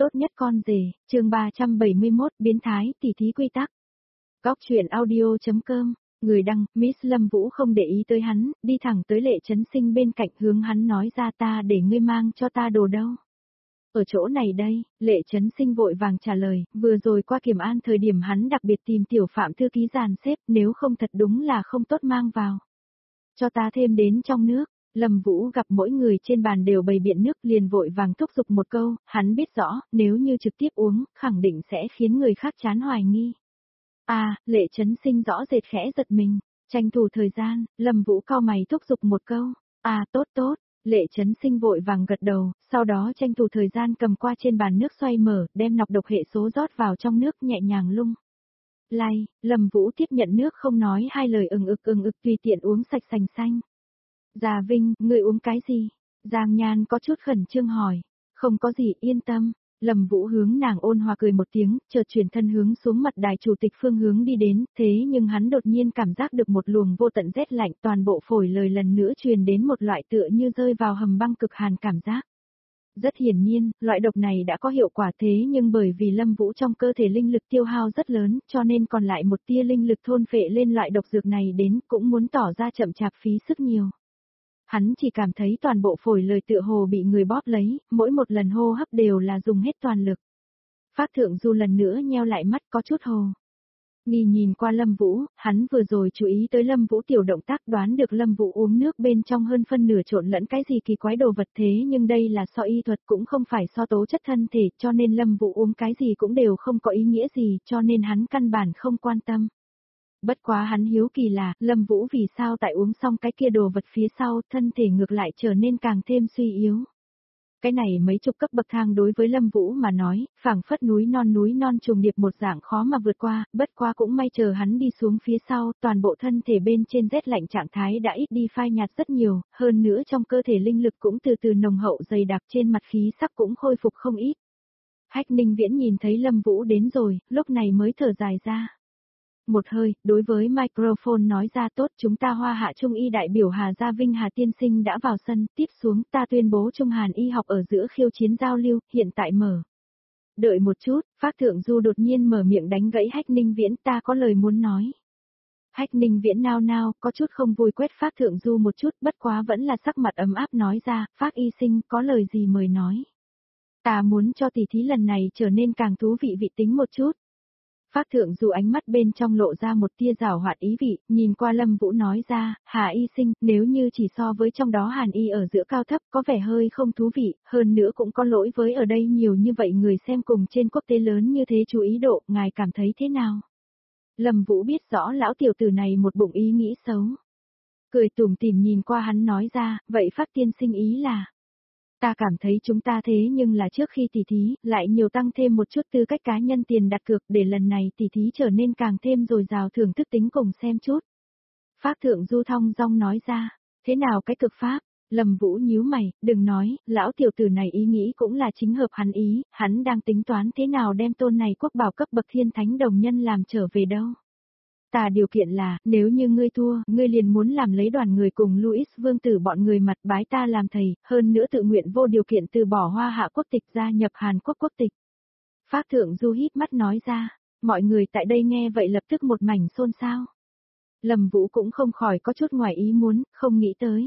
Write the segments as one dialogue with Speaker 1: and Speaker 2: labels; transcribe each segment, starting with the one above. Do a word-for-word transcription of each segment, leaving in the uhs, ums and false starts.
Speaker 1: tốt nhất con rể, chương ba trăm bảy mươi mốt, biến thái, tỉ thí quy tắc. Góc truyện audio.com, người đăng, Miss Lâm Vũ không để ý tới hắn, đi thẳng tới Lệ Chấn Sinh bên cạnh hướng hắn nói ra ta để ngươi mang cho ta đồ đâu. Ở chỗ này đây, Lệ Chấn Sinh vội vàng trả lời, vừa rồi qua kiểm an thời điểm hắn đặc biệt tìm tiểu phạm thư ký dàn xếp, nếu không thật đúng là không tốt mang vào. Cho ta thêm đến trong nước. Lâm Vũ gặp mỗi người trên bàn đều bày biện nước liền vội vàng thúc giục một câu, hắn biết rõ, nếu như trực tiếp uống, khẳng định sẽ khiến người khác chán hoài nghi. À, Lệ Chấn Sinh rõ rệt khẽ giật mình, tranh thủ thời gian, Lâm Vũ cau mày thúc giục một câu, à tốt tốt, Lệ Chấn Sinh vội vàng gật đầu, sau đó tranh thủ thời gian cầm qua trên bàn nước xoay mở, đem nọc độc hệ số rót vào trong nước nhẹ nhàng lung. Lay, Lâm Vũ tiếp nhận nước không nói hai lời ừng ực ừng ực tùy tiện uống sạch sành xanh. Già Vinh, ngươi uống cái gì? Giang Nhan có chút khẩn trương hỏi. Không có gì, yên tâm. Lâm Vũ hướng nàng ôn hòa cười một tiếng, chợt chuyển thân hướng xuống mặt đài chủ tịch phương hướng đi đến, thế nhưng hắn đột nhiên cảm giác được một luồng vô tận rét lạnh, toàn bộ phổi lời lần nữa truyền đến một loại tựa như rơi vào hầm băng cực hàn cảm giác. Rất hiển nhiên, loại độc này đã có hiệu quả thế nhưng bởi vì Lâm Vũ trong cơ thể linh lực tiêu hao rất lớn, cho nên còn lại một tia linh lực thôn phệ lên loại độc dược này đến cũng muốn tỏ ra chậm chạp phí sức nhiều. Hắn chỉ cảm thấy toàn bộ phổi lời tựa hồ bị người bóp lấy, mỗi một lần hô hấp đều là dùng hết toàn lực. Phác Thượng Du lần nữa nheo lại mắt có chút hồ. Nghi nhìn qua Lâm Vũ, hắn vừa rồi chú ý tới Lâm Vũ tiểu động tác đoán được Lâm Vũ uống nước bên trong hơn phân nửa trộn lẫn cái gì kỳ quái đồ vật thế nhưng đây là so y thuật cũng không phải so tố chất thân thể cho nên Lâm Vũ uống cái gì cũng đều không có ý nghĩa gì cho nên hắn căn bản không quan tâm. Bất quá hắn hiếu kỳ là, Lâm Vũ vì sao tại uống xong cái kia đồ vật phía sau, thân thể ngược lại trở nên càng thêm suy yếu. Cái này mấy chục cấp bậc thang đối với Lâm Vũ mà nói, phảng phất núi non núi non trùng điệp một dạng khó mà vượt qua, bất quá cũng may chờ hắn đi xuống phía sau, toàn bộ thân thể bên trên rét lạnh trạng thái đã ít đi phai nhạt rất nhiều, hơn nữa trong cơ thể linh lực cũng từ từ nồng hậu dày đặc trên mặt khí sắc cũng khôi phục không ít. Hách Ninh Viễn nhìn thấy Lâm Vũ đến rồi, lúc này mới thở dài ra. Một hơi, đối với microphone nói ra tốt chúng ta Hoa Hạ Trung y đại biểu Hà Gia Vinh Hà Tiên Sinh đã vào sân, tiếp xuống ta tuyên bố Trung Hàn y học ở giữa khiêu chiến giao lưu, hiện tại mở. Đợi một chút, Phác Thượng Du đột nhiên mở miệng đánh gãy Hách Ninh Viễn ta có lời muốn nói. Hách Ninh Viễn nao nao, có chút không vui quét Phác Thượng Du một chút bất quá vẫn là sắc mặt ấm áp nói ra, Phác y sinh có lời gì mời nói. Ta muốn cho tỷ thí lần này trở nên càng thú vị vị tính một chút. Phác Thượng Du ánh mắt bên trong lộ ra một tia giảo hoạt ý vị, nhìn qua Lâm Vũ nói ra, Hà y sinh, nếu như chỉ so với trong đó Hàn y ở giữa cao thấp có vẻ hơi không thú vị, hơn nữa cũng có lỗi với ở đây nhiều như vậy người xem cùng trên quốc tế lớn như thế chú ý độ, ngài cảm thấy thế nào? Lâm Vũ biết rõ lão tiểu tử này một bụng ý nghĩ xấu. Cười tủm tỉm nhìn qua hắn nói ra, vậy Phác tiên sinh ý là... Ta cảm thấy chúng ta thế nhưng là trước khi tỉ thí, lại nhiều tăng thêm một chút tư cách cá nhân tiền đặt cược để lần này tỉ thí trở nên càng thêm dồi dào thưởng thức tính cùng xem chút. Phác Thượng Du thong dong nói ra, thế nào cái cực pháp? Lâm Vũ nhíu mày, đừng nói, lão tiểu tử này ý nghĩ cũng là chính hợp hắn ý, hắn đang tính toán thế nào đem tôn này quốc bảo cấp bậc thiên thánh đồng nhân làm trở về đâu. Ta điều kiện là, nếu như ngươi thua, ngươi liền muốn làm lấy đoàn người cùng Louis Vương tử bọn người mặt bái ta làm thầy, hơn nữa tự nguyện vô điều kiện từ bỏ Hoa Hạ quốc tịch gia nhập Hàn Quốc quốc tịch. Phác Thượng Du híp mắt nói ra, mọi người tại đây nghe vậy lập tức một mảnh xôn xao. Lâm Vũ cũng không khỏi có chút ngoài ý muốn, không nghĩ tới.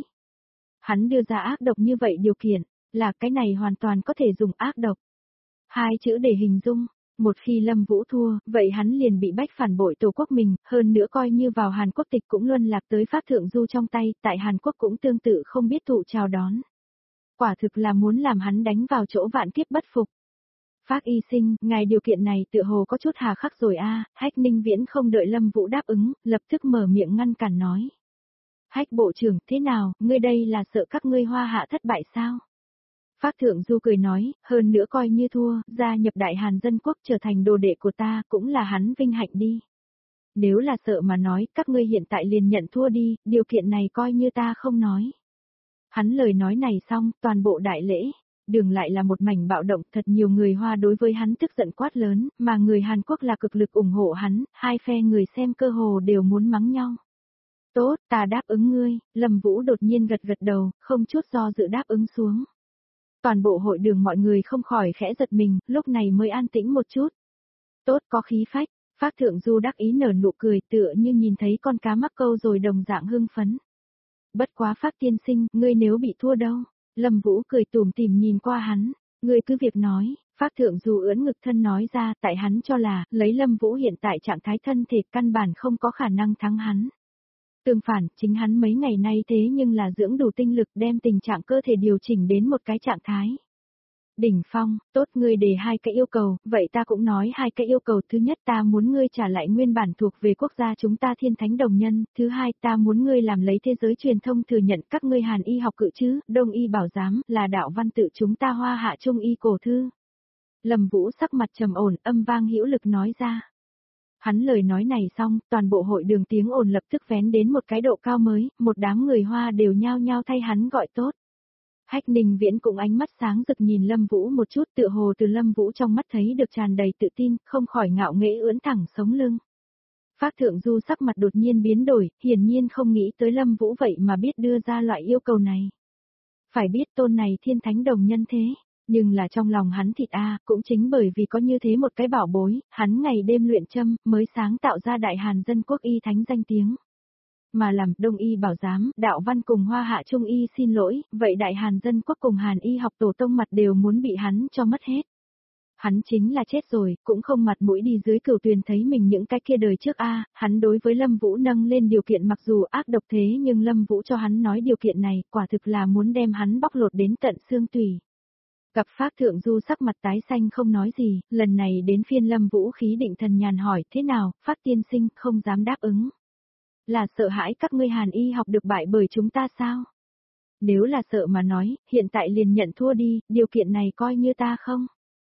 Speaker 1: Hắn đưa ra ác độc như vậy điều kiện, là cái này hoàn toàn có thể dùng ác độc. Hai chữ để hình dung. Một khi Lâm Vũ thua, vậy hắn liền bị bách phản bội tổ quốc mình, hơn nữa coi như vào Hàn Quốc tịch cũng luân lạc tới Phác Thượng Du trong tay, tại Hàn Quốc cũng tương tự không biết thụ chào đón. Quả thực là muốn làm hắn đánh vào chỗ vạn kiếp bất phục. Phác y sinh, ngài điều kiện này tựa hồ có chút hà khắc rồi a. Hách Ninh Viễn không đợi Lâm Vũ đáp ứng, lập tức mở miệng ngăn cản nói. Hách bộ trưởng, thế nào, ngươi đây là sợ các ngươi Hoa Hạ thất bại sao? Phác Thượng Du cười nói, hơn nữa coi như thua, gia nhập Đại Hàn Dân Quốc trở thành đồ đệ của ta, cũng là hắn vinh hạnh đi. Nếu là sợ mà nói, các ngươi hiện tại liền nhận thua đi, điều kiện này coi như ta không nói. Hắn lời nói này xong, toàn bộ đại lễ, đường lại là một mảnh bạo động, thật nhiều người Hoa đối với hắn tức giận quát lớn, mà người Hàn Quốc là cực lực ủng hộ hắn, hai phe người xem cơ hồ đều muốn mắng nhau. Tốt, ta đáp ứng ngươi, Lâm Vũ đột nhiên gật gật đầu, không chút do dự đáp ứng xuống. Toàn bộ hội đường mọi người không khỏi khẽ giật mình, lúc này mới an tĩnh một chút. Tốt, có khí phách. Phác Thượng Du đắc ý nở nụ cười tựa như nhìn thấy con cá mắc câu rồi đồng dạng hưng phấn. Bất quá Phác tiên sinh, ngươi nếu bị thua đâu? Lâm Vũ cười tủm tỉm nhìn qua hắn, ngươi cứ việc nói. Phác Thượng Du ưỡn ngực thân nói ra, tại hắn cho là, lấy Lâm Vũ hiện tại trạng thái thân thể căn bản không có khả năng thắng hắn. Tương phản, chính hắn mấy ngày nay thế nhưng là dưỡng đủ tinh lực đem tình trạng cơ thể điều chỉnh đến một cái trạng thái đỉnh phong. Tốt, ngươi đề hai cái yêu cầu, vậy ta cũng nói hai cái yêu cầu. Thứ nhất, ta muốn ngươi trả lại nguyên bản thuộc về quốc gia chúng ta Thiên Thánh Đồng Nhân. Thứ hai, ta muốn ngươi làm lấy thế giới truyền thông thừa nhận các ngươi Hàn y học cự chứ, Đông y bảo giám, là đạo văn tự chúng ta Hoa Hạ Trung y cổ thư. Lâm Vũ sắc mặt trầm ổn, âm vang hữu lực nói ra. Hắn lời nói này xong, toàn bộ hội đường tiếng ồn lập tức vén đến một cái độ cao mới, một đám người Hoa đều nhao nhao thay hắn gọi tốt. Hách Ninh Viễn cũng ánh mắt sáng rực nhìn Lâm Vũ một chút, tựa hồ từ Lâm Vũ trong mắt thấy được tràn đầy tự tin, không khỏi ngạo nghễ ưỡn thẳng sống lưng. Phác Thượng Du sắc mặt đột nhiên biến đổi, hiển nhiên không nghĩ tới Lâm Vũ vậy mà biết đưa ra loại yêu cầu này. Phải biết tôn này Thiên Thánh Đồng Nhân thế, nhưng là trong lòng hắn thịt a, cũng chính bởi vì có như thế một cái bảo bối, hắn ngày đêm luyện châm, mới sáng tạo ra Đại Hàn Dân Quốc y thánh danh tiếng. Mà làm Đông y bảo giám, đạo văn cùng Hoa Hạ Trung y xin lỗi, vậy Đại Hàn Dân Quốc cùng Hàn y học tổ tông mặt đều muốn bị hắn cho mất hết. Hắn chính là chết rồi, cũng không mặt mũi đi dưới cửu tuyền thấy mình những cái kia đời trước a. Hắn đối với Lâm Vũ nâng lên điều kiện mặc dù ác độc thế nhưng Lâm Vũ cho hắn nói điều kiện này, quả thực là muốn đem hắn bóc lột đến tận xương tủy. Gặp Phác Thượng Du sắc mặt tái xanh không nói gì, lần này đến phiên Lâm Vũ khí định thần nhàn hỏi, thế nào, Phác tiên sinh, không dám đáp ứng. Là sợ hãi các ngươi Hàn y học được bại bởi chúng ta sao? Nếu là sợ mà nói, hiện tại liền nhận thua đi, điều kiện này coi như ta không.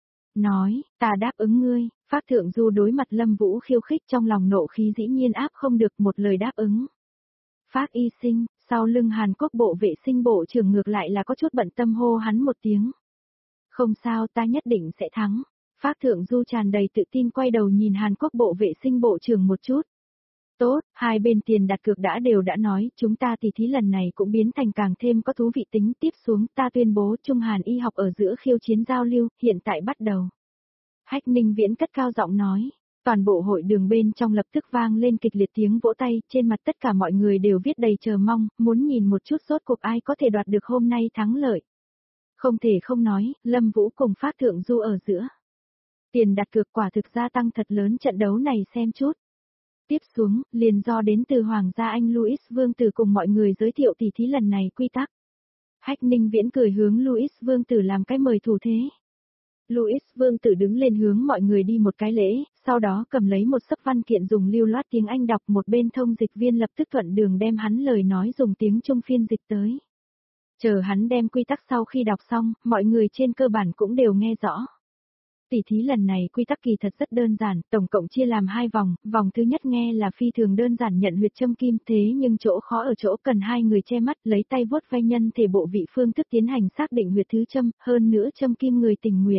Speaker 1: Nói, ta đáp ứng ngươi. Phác Thượng Du đối mặt Lâm Vũ khiêu khích trong lòng nộ khí dĩ nhiên áp không được một lời đáp ứng. Phác y sinh, sau lưng Hàn Quốc bộ vệ sinh bộ trưởng ngược lại là có chút bận tâm hô hắn một tiếng. Không sao, ta nhất định sẽ thắng. Phác Thượng Du tràn đầy tự tin quay đầu nhìn Hàn Quốc bộ vệ sinh bộ trưởng một chút. Tốt, hai bên tiền đặt cược đã đều đã nói, chúng ta tỷ thí lần này cũng biến thành càng thêm có thú vị tính. Tiếp xuống ta tuyên bố Trung Hàn y học ở giữa khiêu chiến giao lưu, hiện tại bắt đầu. Hách Ninh Viễn cất cao giọng nói, toàn bộ hội đường bên trong lập tức vang lên kịch liệt tiếng vỗ tay, trên mặt tất cả mọi người đều viết đầy chờ mong, muốn nhìn một chút rốt cuộc ai có thể đoạt được hôm nay thắng lợi. Không thể không nói, Lâm Vũ cùng Phác Thượng Du ở giữa. Tiền đặt cược quả thực gia tăng thật lớn, trận đấu này xem chút. Tiếp xuống, liền do đến từ Hoàng gia Anh Louis Vương Tử cùng mọi người giới thiệu tỷ thí lần này quy tắc. Hách Ninh Viễn cười hướng Louis Vương Tử làm cái mời thủ thế. Louis Vương Tử đứng lên hướng mọi người đi một cái lễ, sau đó cầm lấy một sấp văn kiện dùng lưu loát tiếng Anh đọc, một bên thông dịch viên lập tức thuận đường đem hắn lời nói dùng tiếng Trung phiên dịch tới. Chờ hắn đem quy tắc sau khi đọc xong, mọi người trên cơ bản cũng đều nghe rõ. Tỷ thí lần này quy tắc kỳ thật rất đơn giản, tổng cộng chia làm hai vòng, vòng thứ nhất nghe là phi thường đơn giản nhận huyệt châm kim, thế nhưng chỗ khó ở chỗ cần hai người che mắt lấy tay vuốt ve nhân thể bộ vị phương thức tiến hành xác định huyệt thứ châm, hơn nữa châm kim người tình nguyện.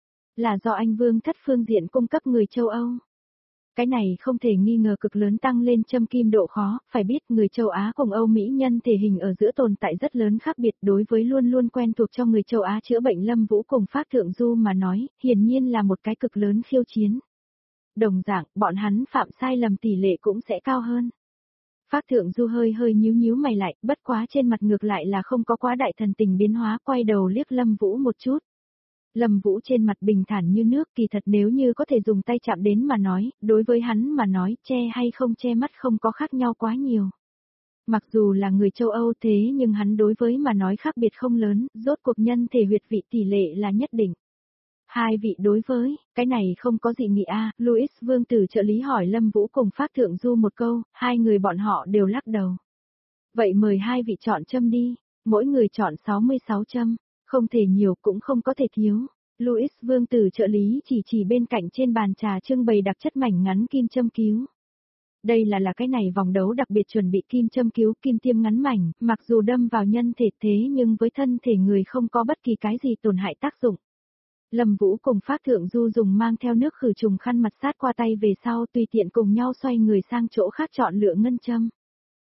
Speaker 1: Là do anh Vương Thất phương diện cung cấp người châu Âu. Cái này không thể nghi ngờ cực lớn tăng lên châm kim độ khó, phải biết người châu Á cùng Âu Mỹ nhân thể hình ở giữa tồn tại rất lớn khác biệt đối với luôn luôn quen thuộc cho người châu Á chữa bệnh Lâm Vũ cùng Phác Thượng Du mà nói, hiển nhiên là một cái cực lớn khiêu chiến. Đồng dạng, bọn hắn phạm sai lầm tỷ lệ cũng sẽ cao hơn. Phác Thượng Du hơi hơi nhíu nhíu mày lại, bất quá trên mặt ngược lại là không có quá đại thần tình biến hóa, quay đầu liếc Lâm Vũ một chút. Lâm Vũ trên mặt bình thản như nước, kỳ thật nếu như có thể dùng tay chạm đến mà nói, đối với hắn mà nói, che hay không che mắt không có khác nhau quá nhiều. Mặc dù là người châu Âu thế nhưng hắn đối với mà nói khác biệt không lớn, rốt cuộc nhân thể huyệt vị tỷ lệ là nhất định. Hai vị đối với, cái này không có gì nghị a. Louis Vương Tử trợ lý hỏi Lâm Vũ cùng Phác Thượng Du một câu, hai người bọn họ đều lắc đầu. Vậy mời hai vị chọn châm đi, mỗi người chọn sáu mươi sáu châm. Không thể nhiều cũng không có thể thiếu. Louis Vương Tử trợ lý chỉ chỉ bên cạnh trên bàn trà trưng bày đặc chất mảnh ngắn kim châm cứu. Đây là là cái này vòng đấu đặc biệt chuẩn bị kim châm cứu kim tiêm ngắn mảnh, mặc dù đâm vào nhân thể thế nhưng với thân thể người không có bất kỳ cái gì tổn hại tác dụng. Lâm Vũ cùng Phác Thượng Du dùng mang theo nước khử trùng khăn mặt sát qua tay về sau tùy tiện cùng nhau xoay người sang chỗ khác chọn lựa ngân châm.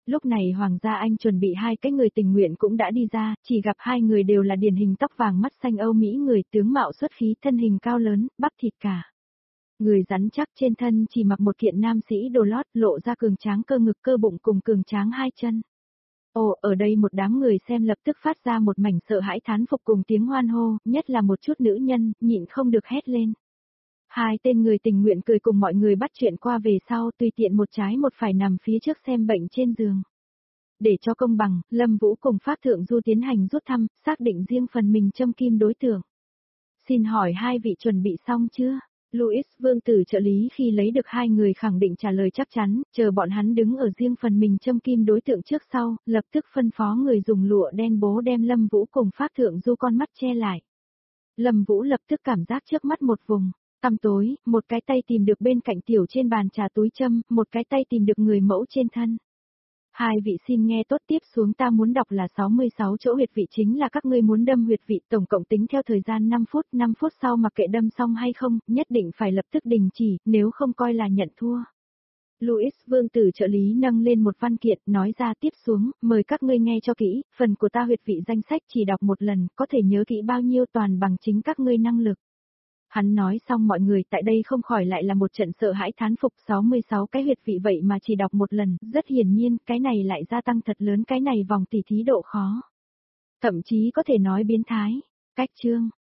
Speaker 1: Lúc này Hoàng gia Anh chuẩn bị hai cái người tình nguyện cũng đã đi ra, chỉ gặp hai người đều là điển hình tóc vàng mắt xanh Âu Mỹ người tướng mạo xuất khí thân hình cao lớn, bắp thịt cả. Người rắn chắc trên thân chỉ mặc một kiện nam sĩ đồ lót lộ ra cường tráng cơ ngực cơ bụng cùng cường tráng hai chân. Ồ, ở đây một đám người xem lập tức phát ra một mảnh sợ hãi thán phục cùng tiếng hoan hô, nhất là một chút nữ nhân, nhịn không được hét lên. Hai tên người tình nguyện cười cùng mọi người bắt chuyện qua về sau tùy tiện một trái một phải nằm phía trước xem bệnh trên giường. Để cho công bằng, Lâm Vũ cùng Phác Thượng Du tiến hành rút thăm, xác định riêng phần mình châm kim đối tượng. Xin hỏi hai vị chuẩn bị xong chưa? Louis Vương tử trợ lý khi lấy được hai người khẳng định trả lời chắc chắn, chờ bọn hắn đứng ở riêng phần mình châm kim đối tượng trước sau, lập tức phân phó người dùng lụa đen bố đem Lâm Vũ cùng Phác Thượng Du con mắt che lại. Lâm Vũ lập tức cảm giác trước mắt một vùng, tăm tối, một cái tay tìm được bên cạnh tiểu trên bàn trà túi châm, một cái tay tìm được người mẫu trên thân. Hai vị xin nghe tốt, tiếp xuống ta muốn đọc là sáu mươi sáu chỗ huyệt vị chính là các ngươi muốn đâm huyệt vị, tổng cộng tính theo thời gian năm phút, năm phút sau mặc kệ đâm xong hay không, nhất định phải lập tức đình chỉ, nếu không coi là nhận thua. Louis Vương tử trợ lý nâng lên một văn kiện, nói ra tiếp xuống, mời các ngươi nghe cho kỹ, phần của ta huyệt vị danh sách chỉ đọc một lần, có thể nhớ kỹ bao nhiêu toàn bằng chính các ngươi năng lực. Hắn nói xong mọi người tại đây không khỏi lại là một trận sợ hãi thán phục, sáu mươi sáu cái huyệt vị vậy mà chỉ đọc một lần, rất hiển nhiên, cái này lại gia tăng thật lớn cái này vòng tỉ thí độ khó. Thậm chí có thể nói biến thái. Cách chương